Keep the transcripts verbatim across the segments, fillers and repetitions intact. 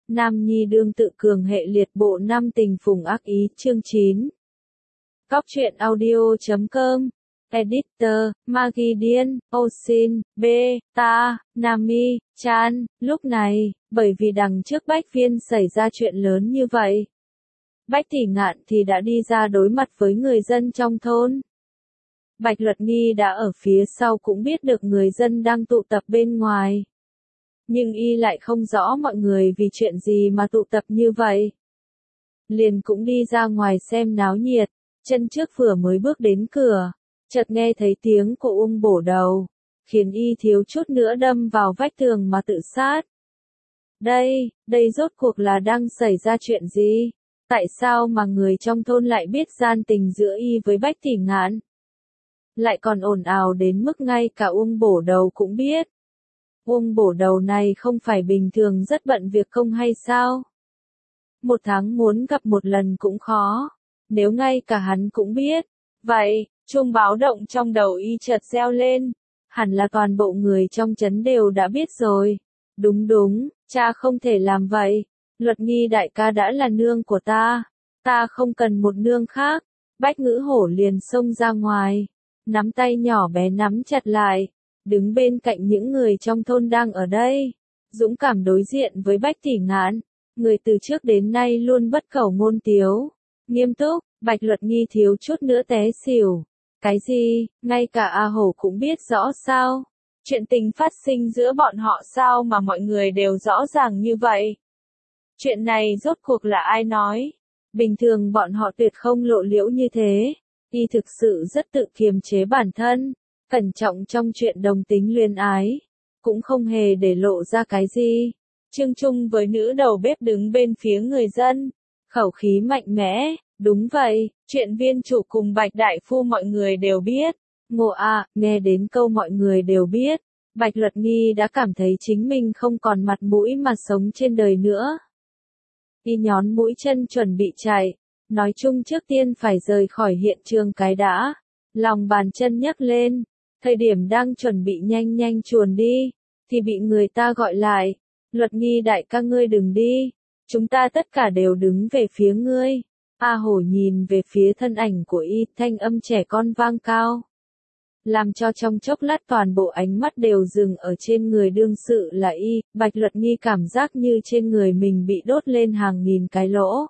Nam nhi đương tự cường hệ liệt bộ năm tình phùng ác ý chương chín. Góc truyện audio chấm com. Editor, Magidian, Osin, B, Ta, Nami, Chan, lúc này, bởi vì đằng trước Bách Viên xảy ra chuyện lớn như vậy. Bách Thị Ngạn thì đã đi ra đối mặt với người dân trong thôn. Bạch Luật Nghi đã ở phía sau cũng biết được người dân đang tụ tập bên ngoài. Nhưng y lại không rõ mọi người vì chuyện gì mà tụ tập như vậy. Liền cũng đi ra ngoài xem náo nhiệt, chân trước vừa mới bước đến cửa, chợt nghe thấy tiếng của Ung bổ đầu, khiến y thiếu chút nữa đâm vào vách tường mà tự sát. Đây, đây rốt cuộc là đang xảy ra chuyện gì? Tại sao mà người trong thôn lại biết gian tình giữa y với Bách Thị Ngạn? Lại còn ồn ào đến mức ngay cả Ung bổ đầu cũng biết. Ung bổ đầu này không phải bình thường rất bận việc không hay sao? Một tháng muốn gặp một lần cũng khó, nếu ngay cả hắn cũng biết. Vậy, chuông báo động trong đầu y chợt reo lên, hẳn là toàn bộ người trong trấn đều đã biết rồi. Đúng đúng, cha không thể làm vậy, Luật Nghi đại ca đã là nương của ta, ta không cần một nương khác. Bách Ngữ Hổ liền xông ra ngoài, nắm tay nhỏ bé nắm chặt lại, đứng bên cạnh những người trong thôn đang ở đây, dũng cảm đối diện với Bách Thị Ngạn, người từ trước đến nay luôn bất khẩu ngôn tiếu, nghiêm túc. Bạch Luật Nghi thiếu chút nữa té xỉu. Cái gì, ngay cả A Hổ cũng biết rõ sao? Chuyện tình phát sinh giữa bọn họ sao mà mọi người đều rõ ràng như vậy? Chuyện này rốt cuộc là ai nói? Bình thường bọn họ tuyệt không lộ liễu như thế. Y thực sự rất tự kiềm chế bản thân, cẩn trọng trong chuyện đồng tính luyến ái, cũng không hề để lộ ra cái gì. Trương Trung với nữ đầu bếp đứng bên phía người dân, khẩu khí mạnh mẽ. Đúng vậy, chuyện viên chủ cùng Bạch Đại Phu mọi người đều biết. Ngộ à, nghe đến câu mọi người đều biết, Bạch Luật Nghi đã cảm thấy chính mình không còn mặt mũi mà sống trên đời nữa. Y nhón mũi chân chuẩn bị chạy, nói chung trước tiên phải rời khỏi hiện trường cái đã. Lòng bàn chân nhấc lên, thời điểm đang chuẩn bị nhanh nhanh chuồn đi, thì bị người ta gọi lại. Luật Nghi đại ca ngươi đừng đi, chúng ta tất cả đều đứng về phía ngươi. A Hổ nhìn về phía thân ảnh của y, thanh âm trẻ con vang cao, làm cho trong chốc lát toàn bộ ánh mắt đều dừng ở trên người đương sự là y. Bạch Luật Nghi cảm giác như trên người mình bị đốt lên hàng nghìn cái lỗ.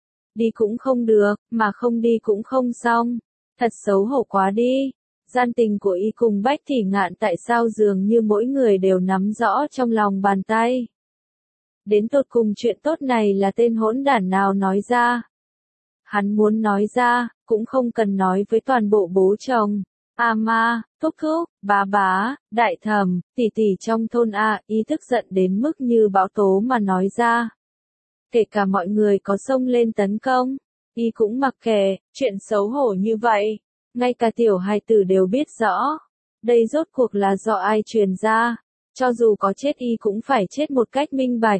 Đi cũng không được, mà không đi cũng không xong. Thật xấu hổ quá đi. Gian tình của y cùng Bách Thị Ngạn tại sao dường như mỗi người đều nắm rõ trong lòng bàn tay. Đến tột cùng chuyện tốt này là tên hỗn đản nào nói ra? Hắn muốn nói ra, cũng không cần nói với toàn bộ bố chồng, A ma, thúc thúc, bá bá, đại thẩm, tỷ tỷ trong thôn A, y tức giận đến mức như bão tố mà nói ra. Kể cả mọi người có xông lên tấn công, y cũng mặc kệ, chuyện xấu hổ như vậy, ngay cả tiểu hài tử đều biết rõ. Đây rốt cuộc là do ai truyền ra, cho dù có chết y cũng phải chết một cách minh bạch.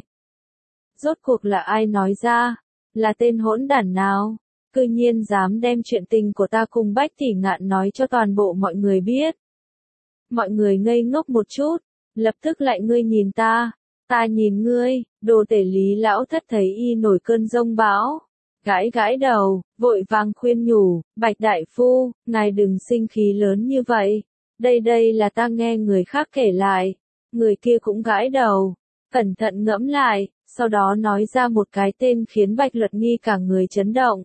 Rốt cuộc là ai nói ra? Là tên hỗn đản nào? Cư nhiên dám đem chuyện tình của ta cùng Bách Thị Ngạn nói cho toàn bộ mọi người biết. Mọi người ngây ngốc một chút, lập tức lại ngươi nhìn ta, ta nhìn ngươi. Đồ Tể Lý lão thất thấy y nổi cơn giông bão, gãi gãi đầu, vội vàng khuyên nhủ, Bạch Đại Phu, ngài đừng sinh khí lớn như vậy. Đây đây là ta nghe người khác kể lại. Người kia cũng gãi đầu, cẩn thận ngẫm lại. Sau đó nói ra một cái tên khiến Bạch Luật Nghi cả người chấn động.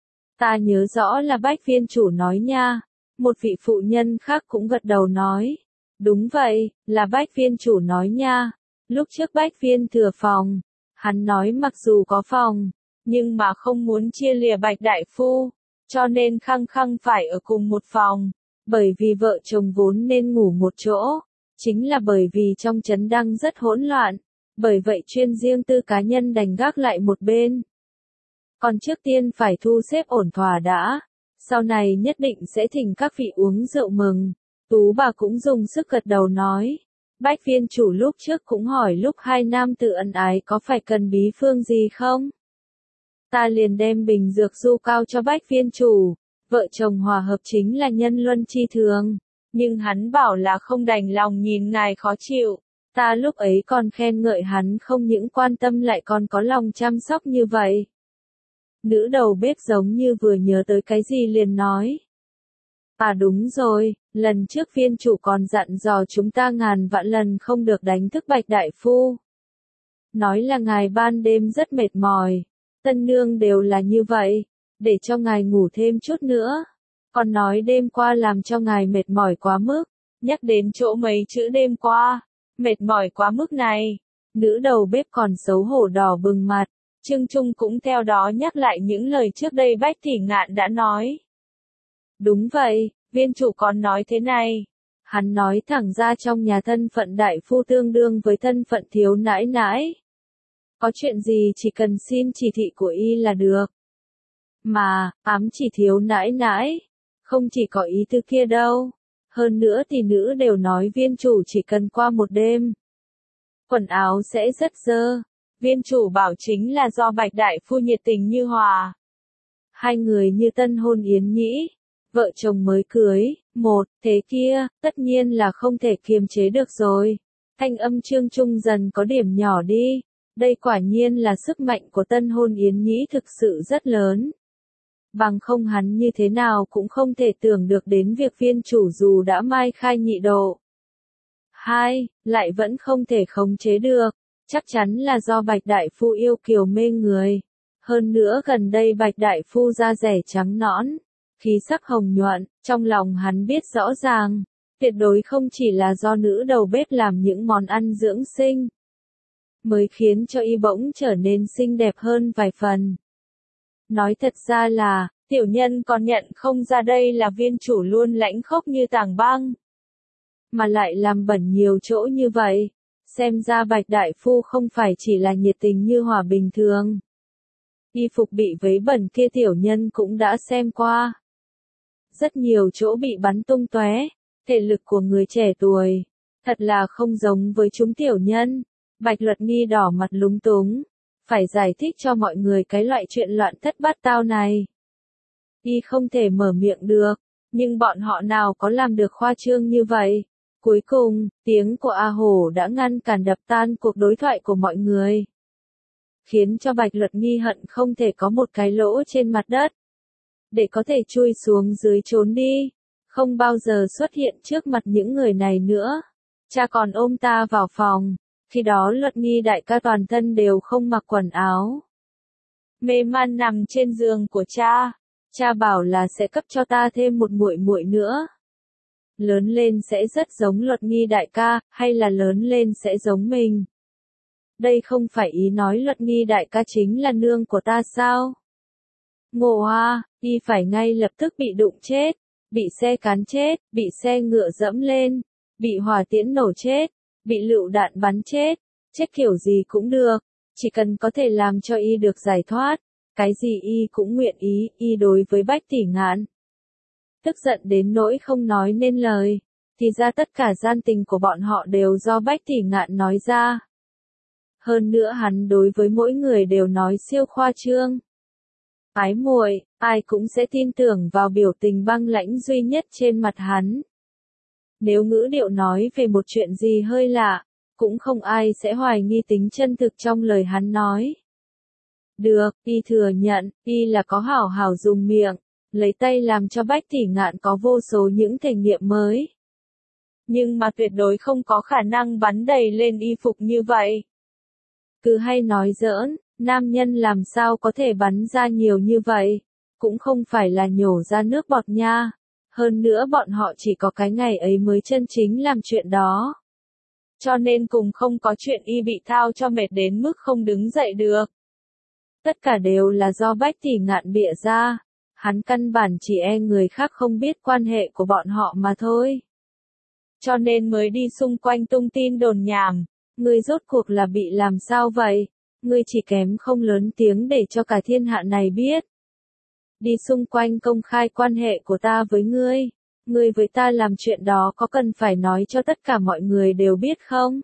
Ta nhớ rõ là Bách Viên chủ nói nha. Một vị phụ nhân khác cũng gật đầu nói. Đúng vậy, là Bách Viên chủ nói nha. Lúc trước Bách Viên thừa phòng, hắn nói mặc dù có phòng, nhưng mà không muốn chia lìa Bạch Đại Phu, cho nên khăng khăng phải ở cùng một phòng. Bởi vì vợ chồng vốn nên ngủ một chỗ, chính là bởi vì trong trấn đang rất hỗn loạn. Bởi vậy chuyên riêng tư cá nhân đành gác lại một bên. Còn trước tiên phải thu xếp ổn thỏa đã, sau này nhất định sẽ thỉnh các vị uống rượu mừng. Tú bà cũng dùng sức gật đầu nói. Bách Viên chủ lúc trước cũng hỏi lúc hai nam tự ân ái có phải cần bí phương gì không? Ta liền đem bình dược du cao cho Bách Viên chủ, vợ chồng hòa hợp chính là nhân luân chi thường. Nhưng hắn bảo là không đành lòng nhìn ngài khó chịu. Ta lúc ấy còn khen ngợi hắn không những quan tâm lại còn có lòng chăm sóc như vậy. Nữ đầu bếp giống như vừa nhớ tới cái gì liền nói. À đúng rồi, lần trước viên chủ còn dặn dò chúng ta ngàn vạn lần không được đánh thức Bạch đại phu. Nói là ngài ban đêm rất mệt mỏi, tân nương đều là như vậy, để cho ngài ngủ thêm chút nữa. Còn nói đêm qua làm cho ngài mệt mỏi quá mức, nhắc đến chỗ mấy chữ đêm qua, mệt mỏi quá mức này. Nữ đầu bếp còn xấu hổ đỏ bừng mặt, Trương Trung cũng theo đó nhắc lại những lời trước đây Bách Thị Ngạn đã nói. Đúng vậy, viên chủ còn nói thế này. Hắn nói thẳng ra trong nhà thân phận đại phu tương đương với thân phận thiếu nãi nãi. Có chuyện gì chỉ cần xin chỉ thị của y là được. Mà, ám chỉ thiếu nãi nãi, không chỉ có ý tư kia đâu. Hơn nữa thì nữ đều nói viên chủ chỉ cần qua một đêm. Quần áo sẽ rất dơ. Viên chủ bảo chính là do Bạch đại phu nhiệt tình như hòa. Hai người như tân hôn yến nhĩ. Vợ chồng mới cưới, một, thế kia, tất nhiên là không thể kiềm chế được rồi. Thanh âm Trương Trung dần có điểm nhỏ đi. Đây quả nhiên là sức mạnh của tân hôn yến nhĩ thực sự rất lớn. Bằng không hắn như thế nào cũng không thể tưởng được đến việc viên chủ dù đã mai khai nhị độ. Hai, lại vẫn không thể khống chế được. Chắc chắn là do Bạch đại phu yêu kiều mê người. Hơn nữa gần đây Bạch đại phu da rẻ trắng nõn, khí sắc hồng nhuận, trong lòng hắn biết rõ ràng, tuyệt đối không chỉ là do nữ đầu bếp làm những món ăn dưỡng sinh, mới khiến cho y bỗng trở nên xinh đẹp hơn vài phần. Nói thật ra là, tiểu nhân còn nhận không ra đây là viên chủ luôn lãnh khốc như tảng băng, mà lại làm bẩn nhiều chỗ như vậy. Xem ra Bạch đại phu không phải chỉ là nhiệt tình như hòa bình thường. Y phục bị vấy bẩn kia tiểu nhân cũng đã xem qua. Rất nhiều chỗ bị bắn tung tóe, thể lực của người trẻ tuổi, thật là không giống với chúng tiểu nhân. Bạch Luật Nghi đỏ mặt lúng túng, phải giải thích cho mọi người cái loại chuyện loạn thất bát tao này. Y không thể mở miệng được, nhưng bọn họ nào có làm được khoa trương như vậy. Cuối cùng, tiếng của A Hổ đã ngăn cản đập tan cuộc đối thoại của mọi người. Khiến cho Bạch Luật Nghi hận không thể có một cái lỗ trên mặt đất. Để có thể chui xuống dưới trốn đi. Không bao giờ xuất hiện trước mặt những người này nữa. Cha còn ôm ta vào phòng. Khi đó Luật Nghi đại ca toàn thân đều không mặc quần áo. Mê man nằm trên giường của cha. Cha bảo là sẽ cấp cho ta thêm một muội muội nữa. Lớn lên sẽ rất giống Luật Nghi đại ca, hay là lớn lên sẽ giống mình? Đây không phải ý nói Luật Nghi đại ca chính là nương của ta sao? Ngộ ha, y phải ngay lập tức bị đụng chết, bị xe cán chết, bị xe ngựa dẫm lên, bị hỏa tiễn nổ chết, bị lựu đạn bắn chết, chết kiểu gì cũng được, chỉ cần có thể làm cho y được giải thoát, cái gì y cũng nguyện ý, y đối với Bách Tỷ Ngạn. Tức giận đến nỗi không nói nên lời, thì ra tất cả gian tình của bọn họ đều do Bách Tỷ Ngạn nói ra. Hơn nữa hắn đối với mỗi người đều nói siêu khoa trương. Ái muội, ai cũng sẽ tin tưởng vào biểu tình băng lãnh duy nhất trên mặt hắn. Nếu ngữ điệu nói về một chuyện gì hơi lạ, cũng không ai sẽ hoài nghi tính chân thực trong lời hắn nói. Được, y thừa nhận, y là có hảo hảo dùng miệng, lấy tay làm cho Bách Tỷ Ngạn có vô số những thể nghiệm mới. Nhưng mà tuyệt đối không có khả năng bắn đầy lên y phục như vậy. Cứ hay nói giỡn, nam nhân làm sao có thể bắn ra nhiều như vậy, cũng không phải là nhổ ra nước bọt nha. Hơn nữa bọn họ chỉ có cái ngày ấy mới chân chính làm chuyện đó. Cho nên cùng không có chuyện y bị thao cho mệt đến mức không đứng dậy được. Tất cả đều là do Bách Tỷ Ngạn bịa ra. Hắn căn bản chỉ e người khác không biết quan hệ của bọn họ mà thôi. Cho nên mới đi xung quanh tung tin đồn nhảm. Ngươi rốt cuộc là bị làm sao vậy? Ngươi chỉ kém không lớn tiếng để cho cả thiên hạ này biết. Đi xung quanh công khai quan hệ của ta với ngươi. Ngươi với ta làm chuyện đó có cần phải nói cho tất cả mọi người đều biết không?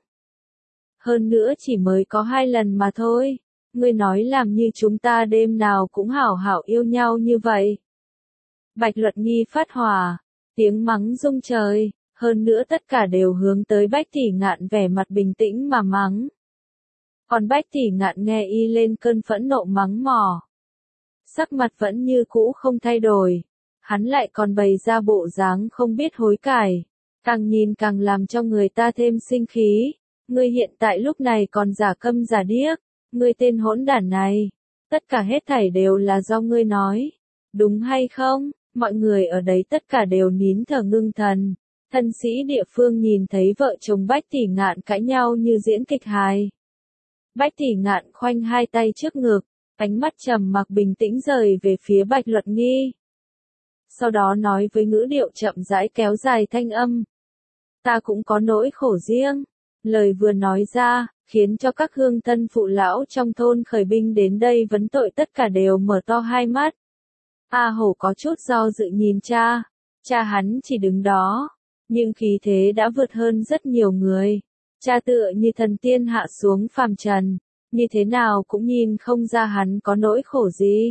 Hơn nữa chỉ mới có hai lần mà thôi. Ngươi nói làm như chúng ta đêm nào cũng hảo hảo yêu nhau như vậy. Bạch Luật Nghi phát hỏa, tiếng mắng rung trời, hơn nữa tất cả đều hướng tới Bách Tỷ Ngạn vẻ mặt bình tĩnh mà mắng. Còn Bách Tỷ Ngạn nghe y lên cơn phẫn nộ mắng mỏ. Sắc mặt vẫn như cũ không thay đổi, hắn lại còn bày ra bộ dáng không biết hối cải, càng nhìn càng làm cho người ta thêm sinh khí. Ngươi hiện tại lúc này còn giả câm giả điếc, ngươi tên hỗn đản này, tất cả hết thảy đều là do ngươi nói, đúng hay không? Mọi người ở đấy tất cả đều nín thở ngưng thần. Thân sĩ địa phương nhìn thấy vợ chồng Bách Tỷ Ngạn cãi nhau như diễn kịch hài. Bách Tỷ Ngạn khoanh hai tay trước ngực, ánh mắt trầm mặc bình tĩnh rời về phía Bạch Luật Nghi. Sau đó nói với ngữ điệu chậm rãi kéo dài thanh âm. Ta cũng có nỗi khổ riêng. Lời vừa nói ra, khiến cho các hương thân phụ lão trong thôn khởi binh đến đây vấn tội tất cả đều mở to hai mắt. A Hổ có chút do dự nhìn cha, cha hắn chỉ đứng đó, nhưng khí thế đã vượt hơn rất nhiều người. Cha tựa như thần tiên hạ xuống phàm trần, như thế nào cũng nhìn không ra hắn có nỗi khổ gì.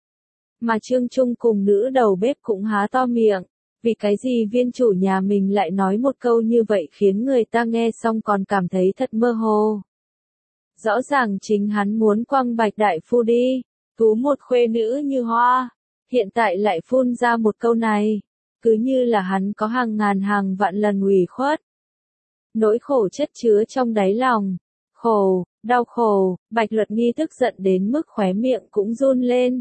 Mà Trương Trung cùng nữ đầu bếp cũng há to miệng, vì cái gì viên chủ nhà mình lại nói một câu như vậy khiến người ta nghe xong còn cảm thấy thật mơ hồ. Rõ ràng chính hắn muốn quăng Bạch đại phu đi, cứu một khuê nữ như hoa, hiện tại lại phun ra một câu này, cứ như là hắn có hàng ngàn hàng vạn lần ủy khuất. Nỗi khổ chất chứa trong đáy lòng, khổ, đau khổ, Bạch Luật Nghi tức giận đến mức khóe miệng cũng run lên.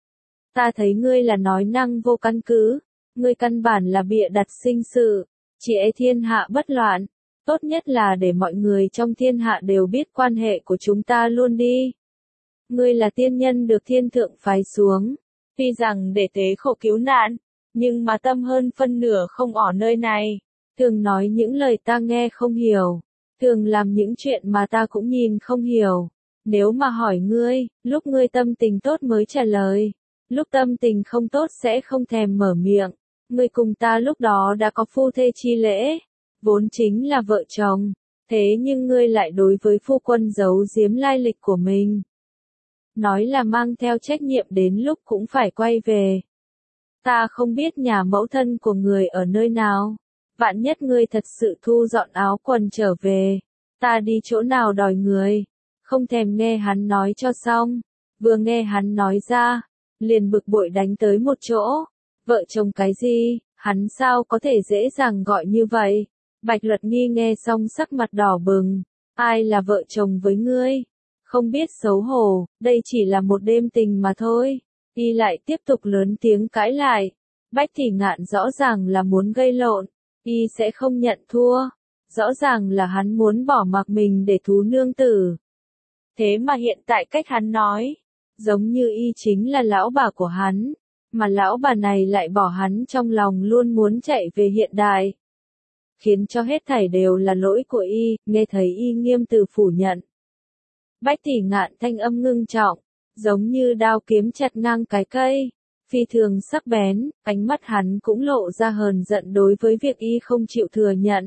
Ta thấy ngươi là nói năng vô căn cứ, ngươi căn bản là bịa đặt sinh sự, chỉ e thiên hạ bất loạn, tốt nhất là để mọi người trong thiên hạ đều biết quan hệ của chúng ta luôn đi. Ngươi là tiên nhân được thiên thượng phái xuống, tuy rằng để tế khổ cứu nạn, nhưng mà tâm hơn phân nửa không ở nơi này, thường nói những lời ta nghe không hiểu, thường làm những chuyện mà ta cũng nhìn không hiểu. Nếu mà hỏi ngươi, lúc ngươi tâm tình tốt mới trả lời, lúc tâm tình không tốt sẽ không thèm mở miệng. Ngươi cùng ta lúc đó đã có phu thê chi lễ, vốn chính là vợ chồng, thế nhưng ngươi lại đối với phu quân giấu giếm lai lịch của mình. Nói là mang theo trách nhiệm đến lúc cũng phải quay về. Ta không biết nhà mẫu thân của người ở nơi nào, vạn nhất ngươi thật sự thu dọn áo quần trở về, ta đi chỗ nào đòi người, không thèm nghe hắn nói cho xong, vừa nghe hắn nói ra, liền bực bội đánh tới một chỗ. Vợ chồng cái gì, hắn sao có thể dễ dàng gọi như vậy? Bạch Luật Nghi nghe xong sắc mặt đỏ bừng, ai là vợ chồng với ngươi? Không biết xấu hổ, đây chỉ là một đêm tình mà thôi. Y lại tiếp tục lớn tiếng cãi lại. Bách Tỷ Ngạn rõ ràng là muốn gây lộn, y sẽ không nhận thua. Rõ ràng là hắn muốn bỏ mặc mình để thú nương tử. Thế mà hiện tại cách hắn nói, giống như y chính là lão bà của hắn. Mà lão bà này lại bỏ hắn trong lòng luôn muốn chạy về hiện đại. Khiến cho hết thảy đều là lỗi của y, nghe thấy y nghiêm từ phủ nhận. Bách Tỷ Ngạn thanh âm ngưng trọng, giống như đao kiếm chặt ngang cái cây, phi thường sắc bén, ánh mắt hắn cũng lộ ra hờn giận đối với việc y không chịu thừa nhận.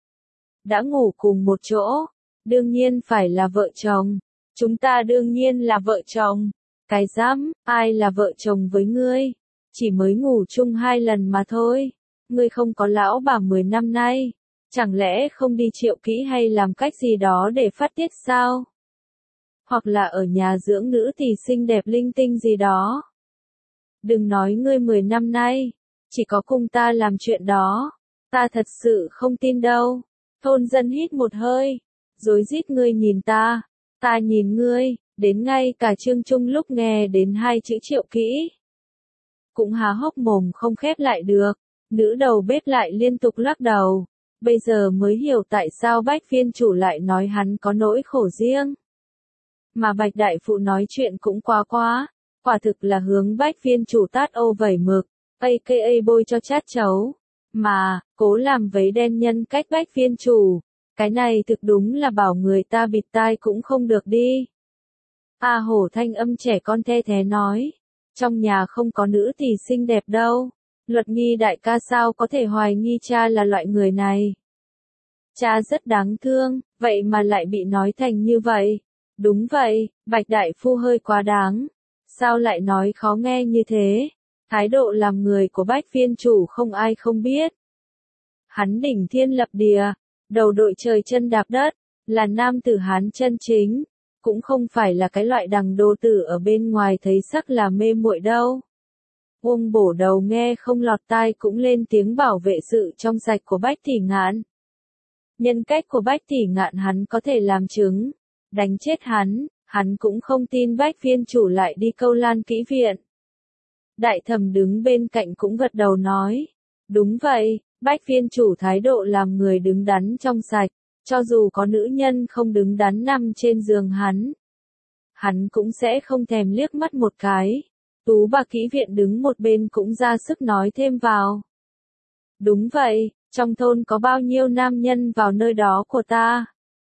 Đã ngủ cùng một chỗ, đương nhiên phải là vợ chồng, chúng ta đương nhiên là vợ chồng. Cái dám, ai là vợ chồng với ngươi? Chỉ mới ngủ chung hai lần mà thôi. Ngươi không có lão bà mười năm nay. Chẳng lẽ không đi triệu kỹ hay làm cách gì đó để phát tiết sao? Hoặc là ở nhà dưỡng nữ thì xinh đẹp linh tinh gì đó. Đừng nói ngươi mười năm nay. Chỉ có cùng ta làm chuyện đó. Ta thật sự không tin đâu. Thôn dân hít một hơi. Rối rít ngươi nhìn ta. Ta nhìn ngươi. Đến ngay cả Trương Trung lúc nghe đến hai chữ triệu kỹ, cũng há hốc mồm không khép lại được. Nữ đầu bếp lại liên tục lắc đầu, bây giờ mới hiểu tại sao Bách viên chủ lại nói hắn có nỗi khổ riêng. Mà Bạch đại phụ nói chuyện cũng quá quá, quả thực là hướng Bách viên chủ tát ô vẩy mực, a ca a bôi cho chát chấu. Mà, cố làm vấy đen nhân cách Bách viên chủ, cái này thực đúng là bảo người ta bịt tai cũng không được đi. A Hổ thanh âm trẻ con the thế nói, trong nhà không có nữ thì xinh đẹp đâu, Luật Nghi đại ca sao có thể hoài nghi cha là loại người này. Cha rất đáng thương, vậy mà lại bị nói thành như vậy. Đúng vậy, Bạch đại phu hơi quá đáng, sao lại nói khó nghe như thế, thái độ làm người của Bách viên chủ không ai không biết. Hắn đỉnh thiên lập địa, đầu đội trời chân đạp đất, là nam tử Hán chân chính, cũng không phải là cái loại đằng đô tử ở bên ngoài thấy sắc là mê muội đâu. Uông Bổ Đầu nghe không lọt tai cũng lên tiếng bảo vệ sự trong sạch của Bách Tỷ Ngạn. Nhân cách của Bách Tỷ Ngạn hắn có thể làm chứng, đánh chết hắn, hắn cũng không tin Bách viên chủ lại đi câu lan kỹ viện. Đại Thẩm đứng bên cạnh cũng gật đầu nói, đúng vậy, Bách viên chủ thái độ làm người đứng đắn trong sạch, cho dù có nữ nhân không đứng đắn nằm trên giường hắn, hắn cũng sẽ không thèm liếc mắt một cái. Tú bà kỹ viện đứng một bên cũng ra sức nói thêm vào. Đúng vậy, trong thôn có bao nhiêu nam nhân vào nơi đó của ta?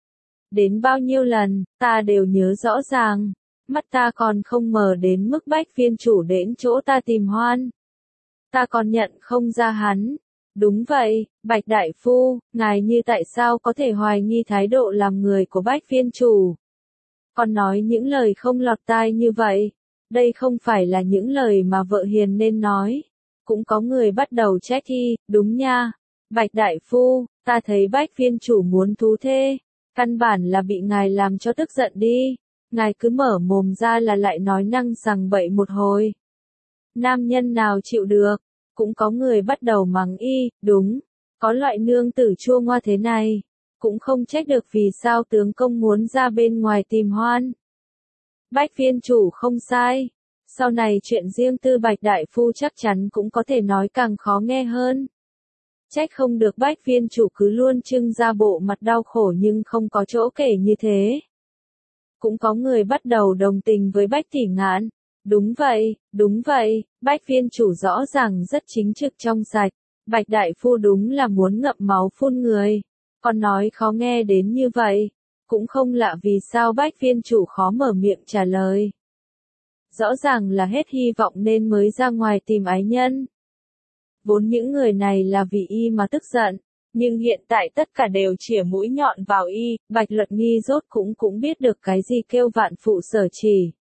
Đến bao nhiêu lần, ta đều nhớ rõ ràng, mắt ta còn không mờ đến mức Bách viên chủ đến chỗ ta tìm hoan. Ta còn nhận không ra hắn. Đúng vậy, Bạch Đại Phu, ngài như tại sao có thể hoài nghi thái độ làm người của Bách viên chủ? Còn nói những lời không lọt tai như vậy. Đây không phải là những lời mà vợ hiền nên nói. Cũng có người bắt đầu trách y, đúng nha. Bạch Đại Phu, ta thấy Bách viên chủ muốn thú thê. Căn bản là bị ngài làm cho tức giận đi. Ngài cứ mở mồm ra là lại nói năng sằng bậy một hồi. Nam nhân nào chịu được. Cũng có người bắt đầu mắng y, đúng. Có loại nương tử chua ngoa thế này. Cũng không trách được vì sao tướng công muốn ra bên ngoài tìm hoan. Bách viên chủ không sai. Sau này chuyện riêng tư Bạch Đại Phu chắc chắn cũng có thể nói càng khó nghe hơn. Trách không được Bách viên chủ cứ luôn trưng ra bộ mặt đau khổ nhưng không có chỗ kể như thế. Cũng có người bắt đầu đồng tình với Bách Tỷ Ngạn. Đúng vậy, đúng vậy, Bách viên chủ rõ ràng rất chính trực trong sạch. Bạch Đại Phu đúng là muốn ngậm máu phun người. Còn nói khó nghe đến như vậy. Cũng không lạ vì sao Bách viên chủ khó mở miệng trả lời. Rõ ràng là hết hy vọng nên mới ra ngoài tìm ái nhân. Vốn những người này là vì y mà tức giận, nhưng hiện tại tất cả đều chĩa mũi nhọn vào y, Bạch Luật Nghi rốt cũng cũng biết được cái gì kêu vạn phụ sở chỉ.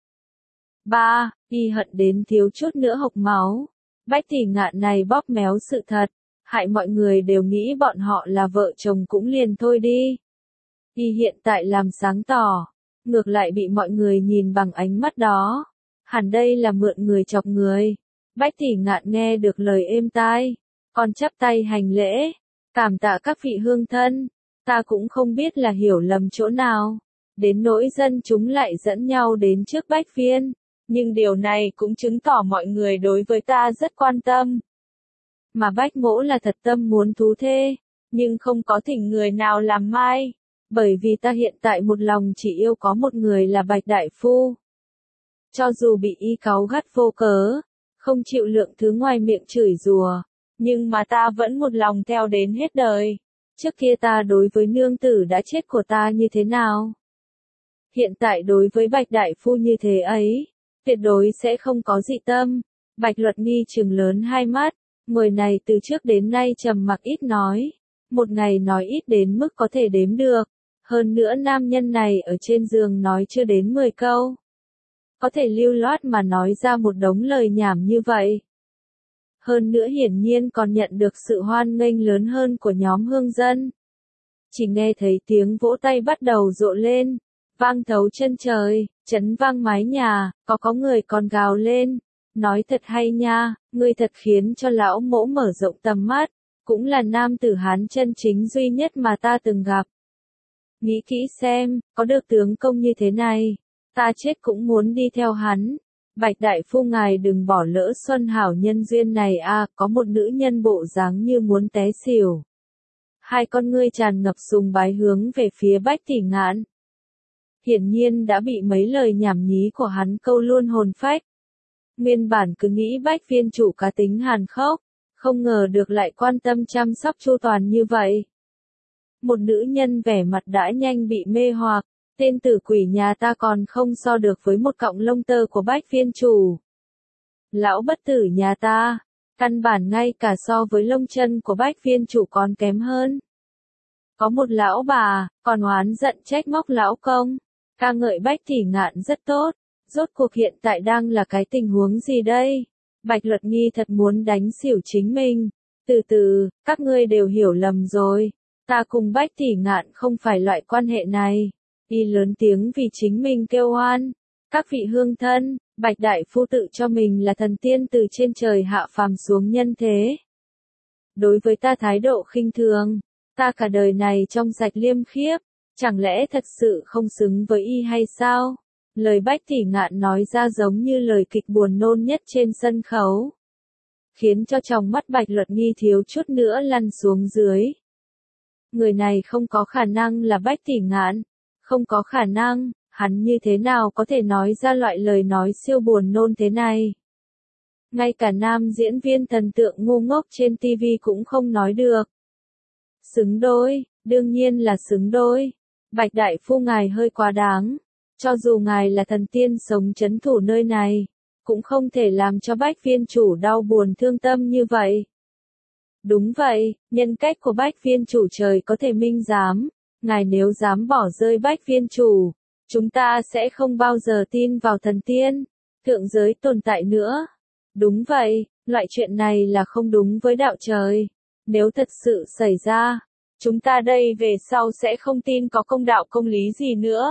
ba. Y hận đến thiếu chút nữa hộc máu. Bách Tỷ Ngạn này bóp méo sự thật, hại mọi người đều nghĩ bọn họ là vợ chồng cũng liền thôi đi. Y hiện tại làm sáng tỏ, ngược lại bị mọi người nhìn bằng ánh mắt đó. Hẳn đây là mượn người chọc người. Bách Tỷ Ngạn nghe được lời êm tai, còn chắp tay hành lễ, cảm tạ các vị hương thân, ta cũng không biết là hiểu lầm chỗ nào. Đến nỗi dân chúng lại dẫn nhau đến trước Bách viên, nhưng điều này cũng chứng tỏ mọi người đối với ta rất quan tâm. Mà Bách Mỗ là thật tâm muốn thú thê, nhưng không có thỉnh người nào làm mai. Bởi vì ta hiện tại một lòng chỉ yêu có một người là Bạch Đại Phu. Cho dù bị y cáu gắt vô cớ, không chịu lượng thứ ngoài miệng chửi rủa, nhưng mà ta vẫn một lòng theo đến hết đời. Trước kia ta đối với nương tử đã chết của ta như thế nào? Hiện tại đối với Bạch Đại Phu như thế ấy, tuyệt đối sẽ không có dị tâm. Bạch Luật Nghi trừng lớn hai mắt, người này từ trước đến nay trầm mặc ít nói, một ngày nói ít đến mức có thể đếm được. Hơn nữa nam nhân này ở trên giường nói chưa đến mười câu. Có thể lưu loát mà nói ra một đống lời nhảm như vậy. Hơn nữa hiển nhiên còn nhận được sự hoan nghênh lớn hơn của nhóm hương dân. Chỉ nghe thấy tiếng vỗ tay bắt đầu rộ lên, vang thấu chân trời, chấn vang mái nhà, có có người còn gào lên. Nói thật hay nha, ngươi thật khiến cho lão mỗ mở rộng tầm mắt, cũng là nam tử Hán chân chính duy nhất mà ta từng gặp. Nghĩ kỹ xem, có được tướng công như thế này, ta chết cũng muốn đi theo hắn. Bạch Đại Phu ngài đừng bỏ lỡ xuân hảo nhân duyên này a, à, có một nữ nhân bộ dáng như muốn té xỉu. Hai con ngươi tràn ngập sùng bái hướng về phía Bách Tỷ Ngạn. Hiển nhiên đã bị mấy lời nhảm nhí của hắn câu luôn hồn phách. Nguyên bản cứ nghĩ Bách viên chủ cá tính hàn khốc, không ngờ được lại quan tâm chăm sóc chu toàn như vậy. Một nữ nhân vẻ mặt đã nhanh bị mê hoặc, tên tử quỷ nhà ta còn không so được với một cọng lông tơ của Bách viên chủ. Lão bất tử nhà ta, căn bản ngay cả so với lông chân của Bách viên chủ còn kém hơn. Có một lão bà, còn oán giận trách móc lão công, ca ngợi Bách Tỷ Ngạn rất tốt, rốt cuộc hiện tại đang là cái tình huống gì đây? Bạch Luật Nghi thật muốn đánh xỉu chính mình, Từ từ, các ngươi đều hiểu lầm rồi. Ta cùng Bách Tỷ Ngạn không phải loại quan hệ này. Y lớn tiếng vì chính mình kêu oan. Các vị hương thân, Bạch Đại Phu tự cho mình là thần tiên từ trên trời hạ phàm xuống nhân thế. Đối với ta thái độ khinh thường, ta cả đời này trong sạch liêm khiếp, chẳng lẽ thật sự không xứng với y hay sao? Lời Bách Tỷ Ngạn nói ra giống như lời kịch buồn nôn nhất trên sân khấu, khiến cho trong mắt Bạch Luật Nghi thiếu chút nữa lăn xuống dưới. Người này không có khả năng là Bách Tỷ Ngạn, không có khả năng, hắn như thế nào có thể nói ra loại lời nói siêu buồn nôn thế này. Ngay cả nam diễn viên thần tượng ngu ngốc trên ti vi cũng không nói được. Xứng đôi, đương nhiên là xứng đôi. Bạch Đại Phu ngài hơi quá đáng. Cho dù ngài là thần tiên sống trấn thủ nơi này, cũng không thể làm cho Bách Viên Chủ đau buồn thương tâm như vậy. Đúng vậy, nhân cách của Bách Viên Chủ trời có thể minh giám. Ngài nếu dám bỏ rơi Bách Viên Chủ, chúng ta sẽ không bao giờ tin vào thần tiên, thượng giới tồn tại nữa. Đúng vậy, loại chuyện này là không đúng với đạo trời. Nếu thật sự xảy ra, chúng ta đây về sau sẽ không tin có công đạo công lý gì nữa.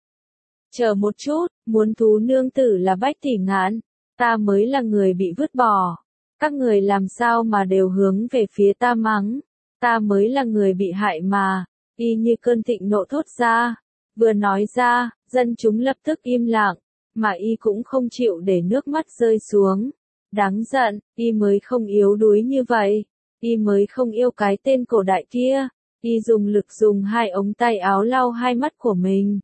Chờ một chút, muốn thú nương tử là Bách Tỷ Ngạn, ta mới là người bị vứt bỏ. Các người làm sao mà đều hướng về phía ta mắng, ta mới là người bị hại mà. Y như cơn thịnh nộ thốt ra, vừa nói ra, dân chúng lập tức im lặng, mà y cũng không chịu để nước mắt rơi xuống. Đáng giận, y mới không yếu đuối như vậy, y mới không yêu cái tên cổ đại kia. Y dùng lực dùng hai ống tay áo lau hai mắt của mình.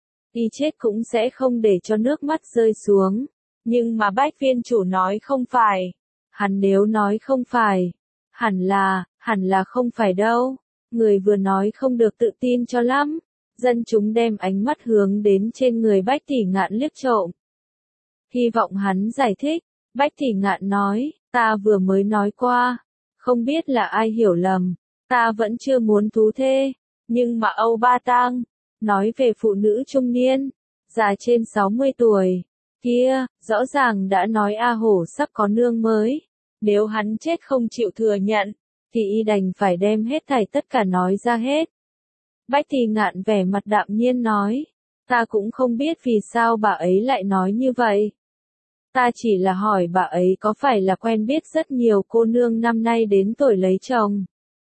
Y chết cũng sẽ không để cho nước mắt rơi xuống. Nhưng mà Bách Viên Chủ nói không phải. Hắn nếu nói không phải, hẳn là, hẳn là không phải đâu. Người vừa nói không được tự tin cho lắm. Dân chúng đem ánh mắt hướng đến trên người Bách Tỷ Ngạn liếc trộm. Hy vọng hắn giải thích. Bách Tỷ Ngạn nói, ta vừa mới nói qua. Không biết là ai hiểu lầm. Ta vẫn chưa muốn thú thê. Nhưng mà Âu Ba Tang nói về phụ nữ trung niên, già trên sáu mươi tuổi, kia, rõ ràng đã nói A Hổ sắp có nương mới. Nếu hắn chết không chịu thừa nhận, thì y đành phải đem hết thảy tất cả nói ra hết. Bách Tỷ Ngạn vẻ mặt đạm nhiên nói, ta cũng không biết vì sao bà ấy lại nói như vậy. Ta chỉ là hỏi bà ấy có phải là quen biết rất nhiều cô nương năm nay đến tuổi lấy chồng.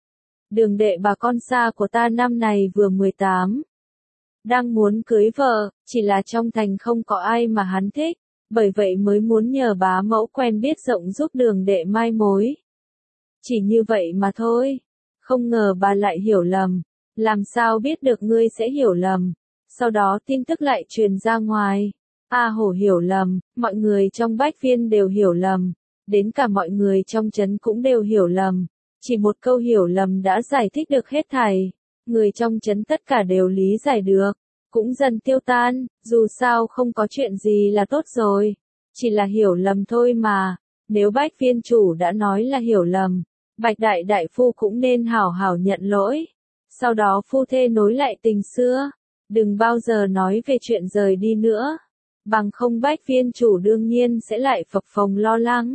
Đường đệ bà con xa của ta năm này vừa mười tám. Đang muốn cưới vợ, chỉ là trong thành không có ai mà hắn thích, bởi vậy mới muốn nhờ bá mẫu quen biết rộng giúp đường đệ mai mối. Chỉ như vậy mà thôi, không ngờ bà lại hiểu lầm, làm sao biết được ngươi sẽ hiểu lầm, sau đó tin tức lại truyền ra ngoài. A Hổ hiểu lầm, mọi người trong Bách Viên đều hiểu lầm, đến cả mọi người trong trấn cũng đều hiểu lầm, chỉ một câu hiểu lầm đã giải thích được hết thảy. Người trong trấn tất cả đều lý giải được, cũng dần tiêu tan, dù sao không có chuyện gì là tốt rồi, chỉ là hiểu lầm thôi mà. Nếu Bách Viên Chủ đã nói là hiểu lầm, Bạch Đại Đại Phu cũng nên hảo hảo nhận lỗi, sau đó phu thê nối lại tình xưa, đừng bao giờ nói về chuyện rời đi nữa, bằng không Bách Viên Chủ đương nhiên sẽ lại phập phồng lo lắng.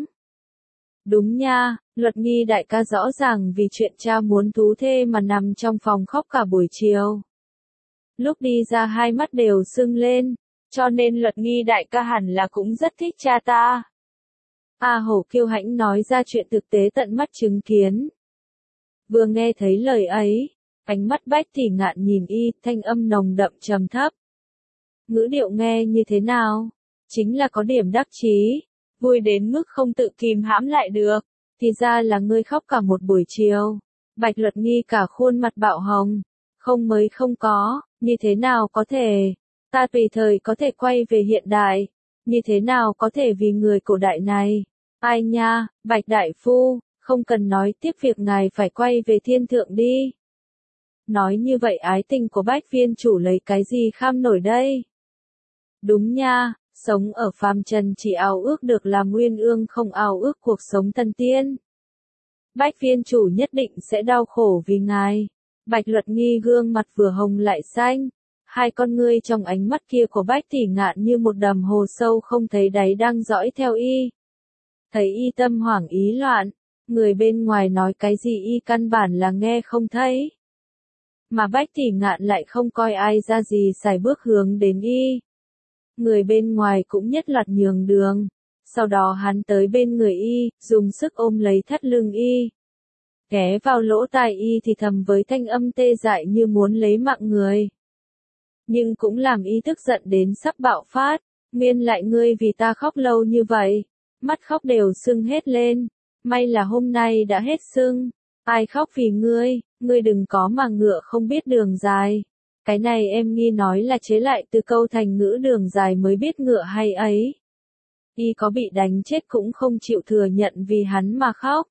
Đúng nha, Luật Nghi đại ca rõ ràng vì chuyện cha muốn thú thê mà nằm trong phòng khóc cả buổi chiều. Lúc đi ra hai mắt đều sưng lên, cho nên Luật Nghi đại ca hẳn là cũng rất thích cha ta. A Hổ kiêu hãnh nói ra chuyện thực tế tận mắt chứng kiến. Vừa nghe thấy lời ấy, ánh mắt Bách Tỷ Ngạn nhìn y, thanh âm nồng đậm trầm thấp. Ngữ điệu nghe như thế nào? Chính là có điểm đắc chí, vui đến mức không tự kìm hãm lại được. Thì ra là ngươi khóc cả một buổi chiều. Bạch Luật Nghi cả khuôn mặt bạo hồng. Không mới không có, như thế nào có thể? Ta tùy thời có thể quay về hiện đại. Như thế nào có thể vì người cổ đại này? Ai nha, Bạch Đại Phu, không cần nói tiếp việc ngài phải quay về thiên thượng đi. Nói như vậy ái tình của Bách Viên Chủ lấy cái gì kham nổi đây? Đúng nha, sống ở phàm trần chỉ ao ước được làm nguyên ương không ao ước cuộc sống thần tiên. Bách Viên Chủ nhất định sẽ đau khổ vì ngài. Bạch Luật Nghi gương mặt vừa hồng lại xanh. Hai con ngươi trong ánh mắt kia của Bách Tỷ Ngạn như một đầm hồ sâu không thấy đáy đang dõi theo y. Thấy y tâm hoảng ý loạn, người bên ngoài nói cái gì y căn bản là nghe không thấy. Mà Bách Thị Ngạn lại không coi ai ra gì xài bước hướng đến y. Người bên ngoài cũng nhất loạt nhường đường. Sau đó hắn tới bên người y, dùng sức ôm lấy thắt lưng y. Ghé vào lỗ tai y thì thầm với thanh âm tê dại như muốn lấy mạng người. Nhưng cũng làm y tức giận đến sắp bạo phát. Nguyên lại ngươi vì ta khóc lâu như vậy. Mắt khóc đều sưng hết lên. May là hôm nay đã hết sưng. Ai khóc vì ngươi, ngươi đừng có mà ngựa không biết đường dài. Cái này em nghi nói là chế lại từ câu thành ngữ đường dài mới biết ngựa hay ấy. Y có bị đánh chết cũng không chịu thừa nhận vì hắn mà khóc.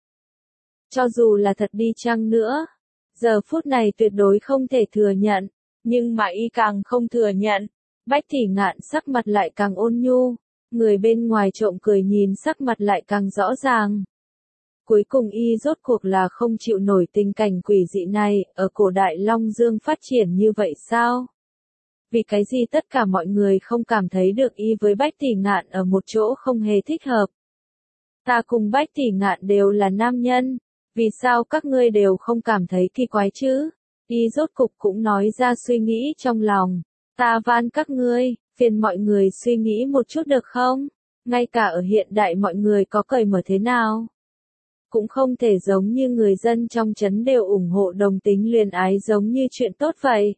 Cho dù là thật đi chăng nữa, giờ phút này tuyệt đối không thể thừa nhận, nhưng mà y càng không thừa nhận. Bách Thị Ngạn sắc mặt lại càng ôn nhu, người bên ngoài trộm cười nhìn sắc mặt lại càng rõ ràng. Cuối cùng y rốt cuộc là không chịu nổi tình cảnh quỷ dị này, ở cổ đại Long Dương phát triển như vậy sao? Vì cái gì tất cả mọi người không cảm thấy được y với Bách Thị Ngạn ở một chỗ không hề thích hợp? Ta cùng Bách Thị Ngạn đều là nam nhân, vì sao các ngươi đều không cảm thấy kỳ quái chứ? Y rốt cục cũng nói ra suy nghĩ trong lòng. Ta van các ngươi, phiền mọi người suy nghĩ một chút được không? Ngay cả ở hiện đại mọi người có cởi mở thế nào? Cũng không thể giống như người dân trong trấn đều ủng hộ đồng tính luyến ái giống như chuyện tốt vậy.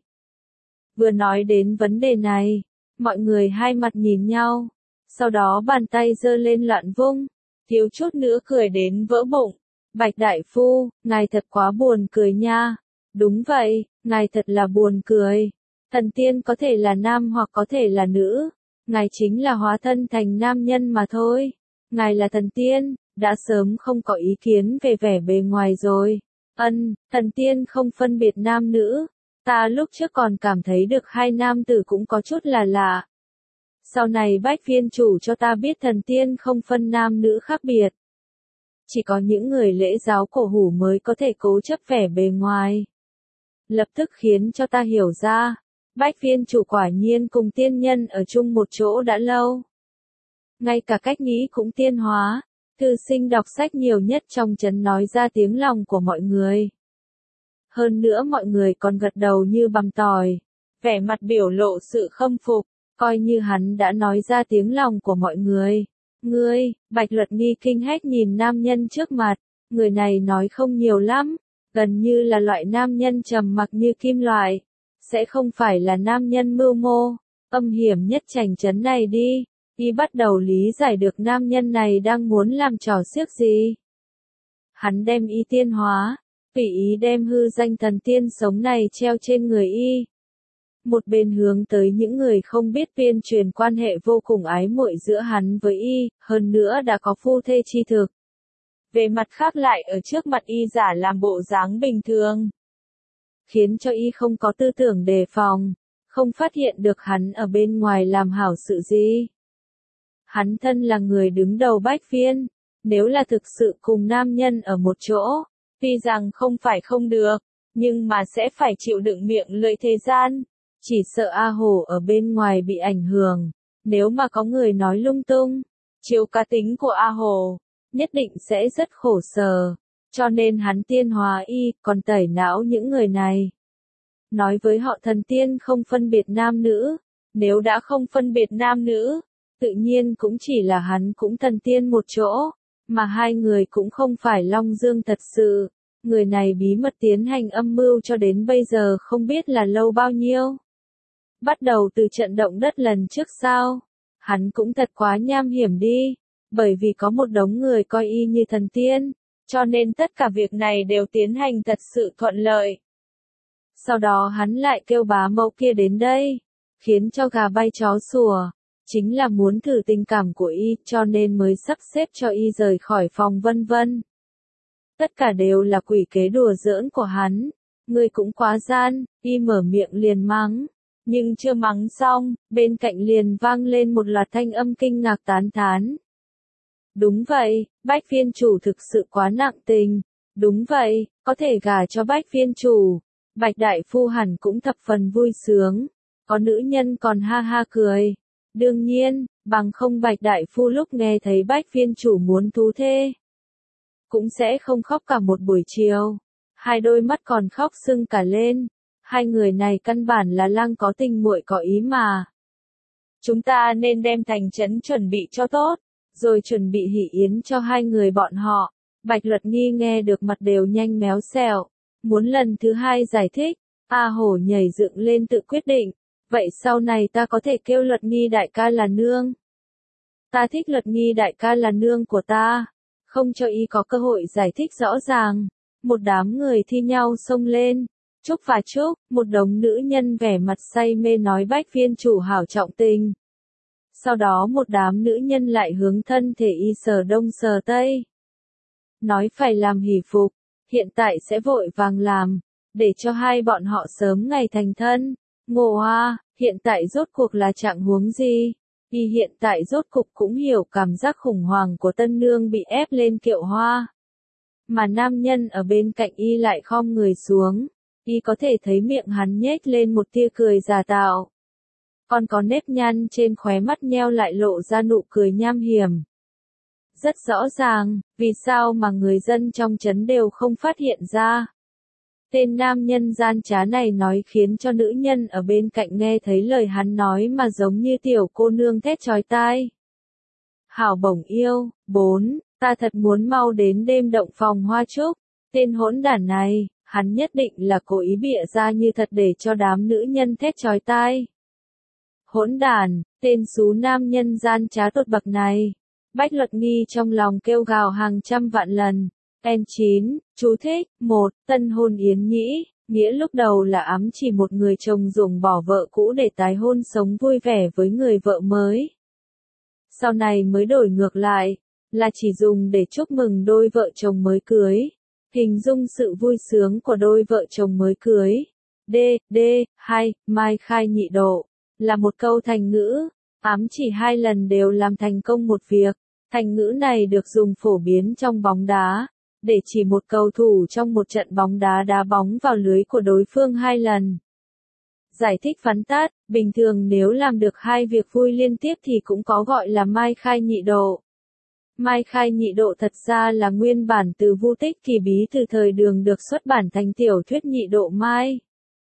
Vừa nói đến vấn đề này, mọi người hai mặt nhìn nhau, sau đó bàn tay giơ lên loạn vung, thiếu chút nữa cười đến vỡ bụng. Bạch đại phu, ngài thật quá buồn cười nha. Đúng vậy, ngài thật là buồn cười. Thần tiên có thể là nam hoặc có thể là nữ. Ngài chính là hóa thân thành nam nhân mà thôi. Ngài là thần tiên, đã sớm không có ý kiến về vẻ bề ngoài rồi. Ân, thần tiên không phân biệt nam nữ. Ta lúc trước còn cảm thấy được hai nam tử cũng có chút là lạ. Sau này Bách Viên chủ cho ta biết thần tiên không phân nam nữ khác biệt. Chỉ có những người lễ giáo cổ hủ mới có thể cố chấp vẻ bề ngoài. Lập tức khiến cho ta hiểu ra, Bách Viên chủ quả nhiên cùng tiên nhân ở chung một chỗ đã lâu. Ngay cả cách nghĩ cũng tiên hóa, thư sinh đọc sách nhiều nhất trong trấn nói ra tiếng lòng của mọi người. Hơn nữa mọi người còn gật đầu như bằm tỏi, vẻ mặt biểu lộ sự khâm phục, coi như hắn đã nói ra tiếng lòng của mọi người. Ngươi, Bạch Luật Nghi kinh hách nhìn nam nhân trước mặt, người này nói không nhiều lắm, gần như là loại nam nhân trầm mặc như kim loại, sẽ không phải là nam nhân mưu mô, âm hiểm nhất chảnh trấn này đi. Y bắt đầu lý giải được nam nhân này đang muốn làm trò xiếc gì. Hắn đem y tiên hóa, tùy ý đem hư danh thần tiên sống này treo trên người y. Một bên hướng tới những người không biết tuyên truyền quan hệ vô cùng ái muội giữa hắn với y, hơn nữa đã có phu thê chi thực. Về mặt khác lại ở trước mặt y giả làm bộ dáng bình thường, khiến cho y không có tư tưởng đề phòng, không phát hiện được hắn ở bên ngoài làm hảo sự gì. Hắn thân là người đứng đầu Bách Viên, nếu là thực sự cùng nam nhân ở một chỗ, tuy rằng không phải không được, nhưng mà sẽ phải chịu đựng miệng lưỡi thế gian. Chỉ sợ A Hồ ở bên ngoài bị ảnh hưởng, nếu mà có người nói lung tung, chiếu cá tính của A Hồ, nhất định sẽ rất khổ sở, cho nên hắn tiên hóa y, còn tẩy não những người này. Nói với họ thần tiên không phân biệt nam nữ, nếu đã không phân biệt nam nữ, tự nhiên cũng chỉ là hắn cũng thần tiên một chỗ, mà hai người cũng không phải Long Dương thật sự. Người này bí mật tiến hành âm mưu cho đến bây giờ không biết là lâu bao nhiêu. Bắt đầu từ trận động đất lần trước sao? Hắn cũng thật quá nham hiểm đi, bởi vì có một đống người coi y như thần tiên, cho nên tất cả việc này đều tiến hành thật sự thuận lợi. Sau đó hắn lại kêu bá mẫu kia đến đây, khiến cho gà bay chó sủa, chính là muốn thử tình cảm của y, cho nên mới sắp xếp cho y rời khỏi phòng vân vân. Tất cả đều là quỷ kế đùa giỡn của hắn, ngươi cũng quá gian, y mở miệng liền mắng. Nhưng chưa mắng xong, bên cạnh liền vang lên một loạt thanh âm kinh ngạc tán thán. Đúng vậy, Bách Viên chủ thực sự quá nặng tình. Đúng vậy, có thể gả cho Bách Viên chủ. Bạch đại phu hẳn cũng thập phần vui sướng. Có nữ nhân còn ha ha cười. Đương nhiên, bằng không Bạch đại phu lúc nghe thấy Bách Viên chủ muốn thú thê, cũng sẽ không khóc cả một buổi chiều. Hai đôi mắt còn khóc sưng cả lên. Hai người này căn bản là lang có tình muội có ý mà. Chúng ta nên đem thành trấn chuẩn bị cho tốt, rồi chuẩn bị hỷ yến cho hai người bọn họ. Bạch Luật Nghi nghe được mặt đều nhanh méo xẹo, muốn lần thứ hai giải thích. A Hổ nhảy dựng lên tự quyết định, vậy sau này ta có thể kêu Luật Nghi đại ca là nương. Ta thích Luật Nghi đại ca là nương của ta, không cho y có cơ hội giải thích rõ ràng. Một đám người thi nhau xông lên. Trúc và Trúc, một đống nữ nhân vẻ mặt say mê nói Bách viên chủ hảo trọng tình. Sau đó một đám nữ nhân lại hướng thân thể y sờ đông sờ tây. Nói phải làm hỷ phục, hiện tại sẽ vội vàng làm, để cho hai bọn họ sớm ngày thành thân. Ngộ Hoa, hiện tại rốt cuộc là trạng huống gì? Y hiện tại rốt cuộc cũng hiểu cảm giác khủng hoảng của tân nương bị ép lên kiệu hoa. Mà nam nhân ở bên cạnh y lại khom người xuống. Y có thể thấy miệng hắn nhếch lên một tia cười giả tạo. Còn có nếp nhăn trên khóe mắt nheo lại lộ ra nụ cười nham hiểm. Rất rõ ràng, vì sao mà người dân trong trấn đều không phát hiện ra. Tên nam nhân gian trá này nói khiến cho nữ nhân ở bên cạnh nghe thấy lời hắn nói mà giống như tiểu cô nương thét chói tai. Hảo bổng yêu, bốn, ta thật muốn mau đến đêm động phòng hoa trúc. Tên hỗn đản này, hắn nhất định là cố ý bịa ra như thật để cho đám nữ nhân thét chói tai. Hỗn đản, tên xú nam nhân gian trá tột bậc này. Bách Luật Nghi trong lòng kêu gào hàng trăm vạn lần. N chín, chú thích, một, tân hôn yến nhĩ, nghĩa lúc đầu là ám chỉ một người chồng dùng bỏ vợ cũ để tái hôn sống vui vẻ với người vợ mới. Sau này mới đổi ngược lại, là chỉ dùng để chúc mừng đôi vợ chồng mới cưới. Hình dung sự vui sướng của đôi vợ chồng mới cưới. D, D, hai, mai khai nhị độ, là một câu thành ngữ, ám chỉ hai lần đều làm thành công một việc. Thành ngữ này được dùng phổ biến trong bóng đá, để chỉ một cầu thủ trong một trận bóng đá đá bóng vào lưới của đối phương hai lần. Giải thích vắn tắt, bình thường nếu làm được hai việc vui liên tiếp thì cũng có gọi là mai khai nhị độ. Mai khai nhị độ thật ra là nguyên bản từ Vu Tích Kỳ Bí từ thời Đường được xuất bản thành tiểu thuyết Nhị Độ Mai.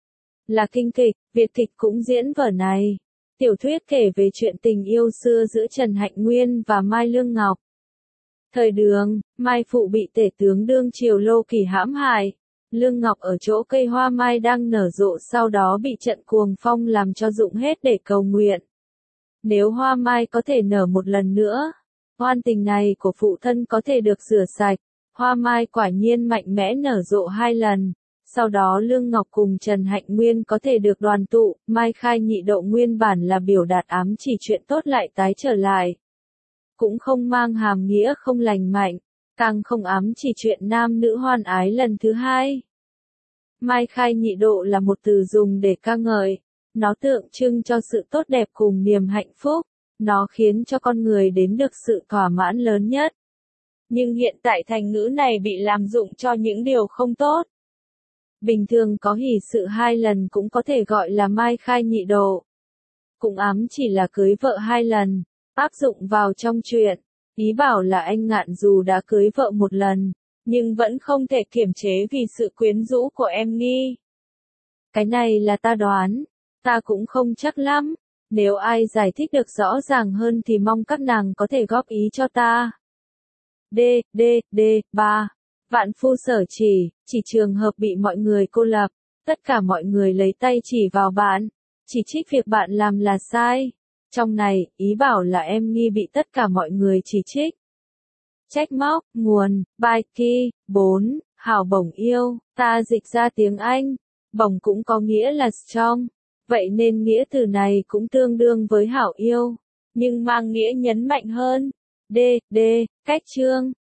Là kinh kịch, Việt kịch cũng diễn vở này. Tiểu thuyết kể về chuyện tình yêu xưa giữa Trần Hạnh Nguyên và Mai Lương Ngọc. Thời Đường, Mai Phụ bị tể tướng đương triều Lô Kỳ hãm hại. Lương Ngọc ở chỗ cây hoa mai đang nở rộ sau đó bị trận cuồng phong làm cho rụng hết để cầu nguyện. Nếu hoa mai có thể nở một lần nữa, oan tình này của phụ thân có thể được rửa sạch. Hoa mai quả nhiên mạnh mẽ nở rộ hai lần. Sau đó Lương Ngọc cùng Trần Hạnh Nguyên có thể được đoàn tụ. Mai khai nhị độ nguyên bản là biểu đạt ám chỉ chuyện tốt lại tái trở lại. Cũng không mang hàm nghĩa không lành mạnh, càng không ám chỉ chuyện nam nữ hoan ái lần thứ hai. Mai khai nhị độ là một từ dùng để ca ngợi. Nó tượng trưng cho sự tốt đẹp cùng niềm hạnh phúc. Nó khiến cho con người đến được sự thỏa mãn lớn nhất. Nhưng hiện tại thành ngữ này bị làm dụng cho những điều không tốt. Bình thường có hỷ sự hai lần cũng có thể gọi là mai khai nhị độ. Cũng ám chỉ là cưới vợ hai lần, áp dụng vào trong chuyện. Ý bảo là anh Ngạn dù đã cưới vợ một lần, nhưng vẫn không thể kiềm chế vì sự quyến rũ của em Nghi. Cái này là ta đoán, ta cũng không chắc lắm. Nếu ai giải thích được rõ ràng hơn thì mong các nàng có thể góp ý cho ta. D, D, D, ba. Vạn phu sở chỉ, chỉ trường hợp bị mọi người cô lập, tất cả mọi người lấy tay chỉ vào bạn, chỉ trích việc bạn làm là sai. Trong này, ý bảo là em Nghi bị tất cả mọi người chỉ trích. Trách móc, nguồn, bài kỳ, bốn, hảo bổng yêu, ta dịch ra tiếng Anh, bổng cũng có nghĩa là strong. Vậy nên nghĩa từ này cũng tương đương với hảo yêu, nhưng mang nghĩa nhấn mạnh hơn. D, D, cách chương,